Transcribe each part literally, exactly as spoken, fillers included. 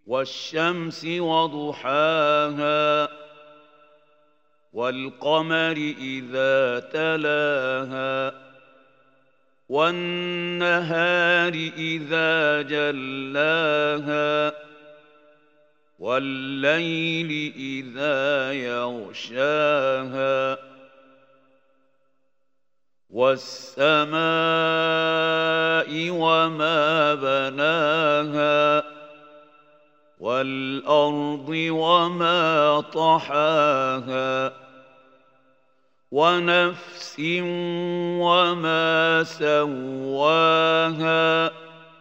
والشمس وضحاها والقمر إذا تلاها والنهار إذا جلاها والليل إذا يغشاها والسماء وما بناها والأرض وما طحاها ونفس وما سواها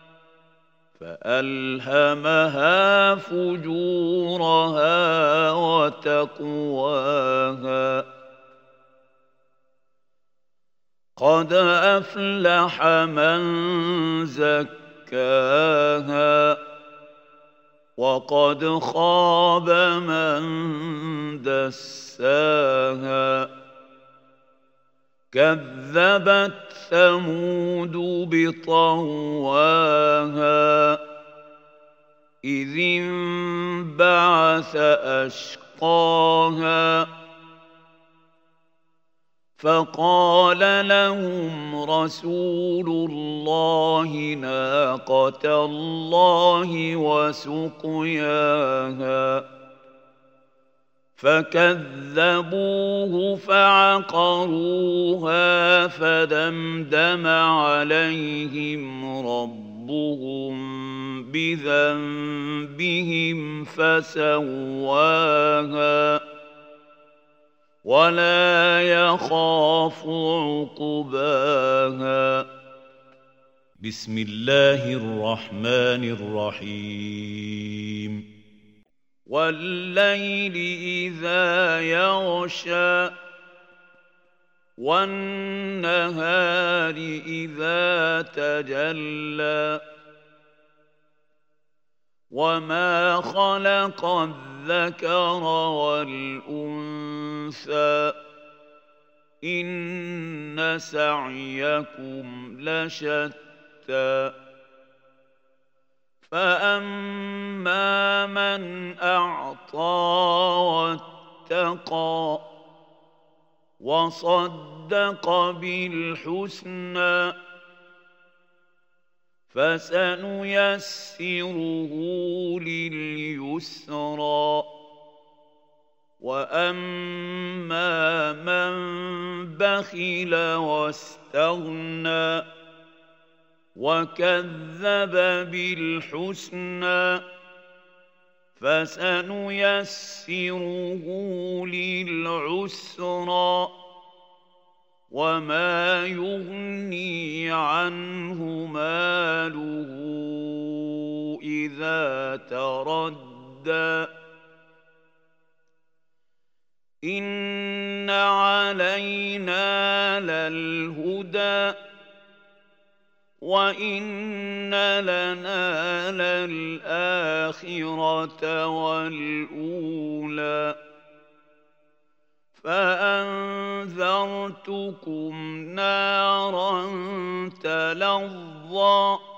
فألهمها فجورها وتقواها قد أفلح من زكاها وقد خاب من دساها كذبت ثمود بطغواها إذ انبعث أشقاها فقال لهم رسول الله ناقة الله وسقياها فكذبوه فعقروها فدمدم عليهم ربهم بذنبهم فسواها ولا يخاف عقباها. بسم الله الرحمن الرحيم. والليل إذا يغشى والنهار إذا تجلى وما خلق الذكر والأنثى إن سعيكم لشتى فأما من أعطى واتقى وصدق بالحسنى فسنيسره لليسرى وأما من بخل واستغنى وكذب بالحسنى فسنيسره للعسرى وما يغني عنه ماله إذا تردى إن علينا للهدى وإن لنا للآخرة والأولى فأنذرتكم نارا تلظى